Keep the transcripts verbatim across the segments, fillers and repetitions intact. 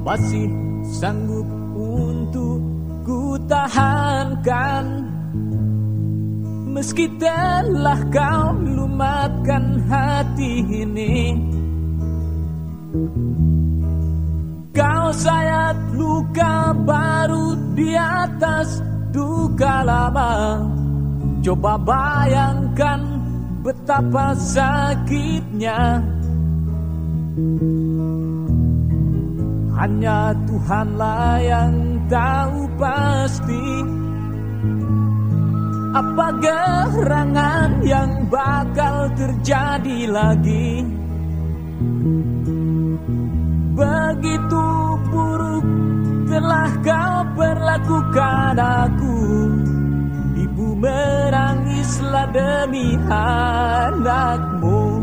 masih sanggup untuk ku tahankan. Meski telah kau lumatkan hati ini, kau sayat luka baru di atas duka lama. Coba bayangkan betapa sakitnya. Hanya Tuhanlah yang tahu pasti apa gerangan yang bakal terjadi lagi. Begitu buruk telah kau perlakukan aku. Ibu menangislah demi anakmu.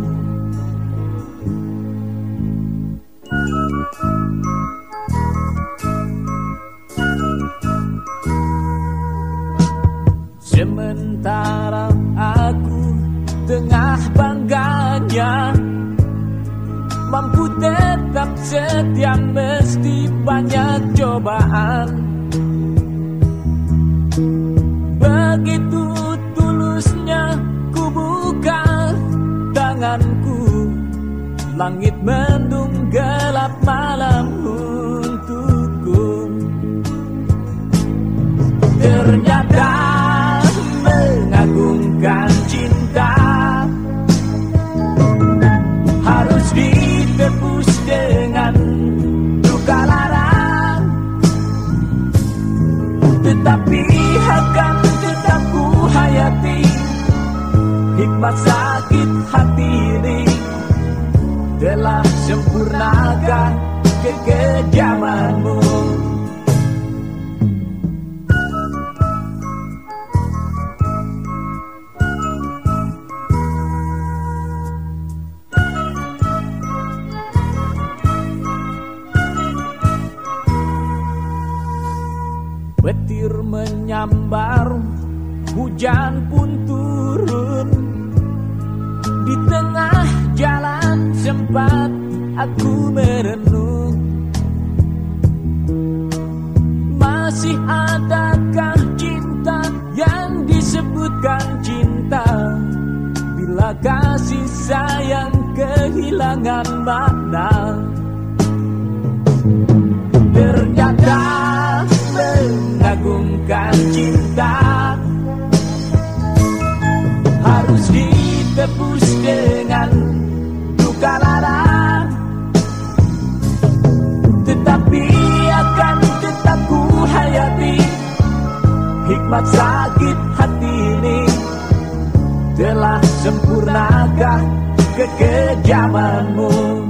Sementara aku tengah bangganya mampu tetap setia meski banyak cobaan. Begitu tulusnya ku buka tanganku, langit mendung gelap malam untukku. Ternyata mengagungkan cinta harus ditebus dengan luka lara, tetapi akan tetap ku hayati hikmat sakit hati ini. Telah sempurnakah kekejamanmu? Petir menyambar, hujan pun turun. Di tengah jalan sempat aku merenung, masih adakah cinta yang disebutkan cinta bila kasih sayang kehilangan makna? Ternyata mengagungkan cinta harus ditebus dengan luka lara, tetapi akan tetap ku hayati hikmat sakit hati ini. Telah sempurnakah kekejamanmu?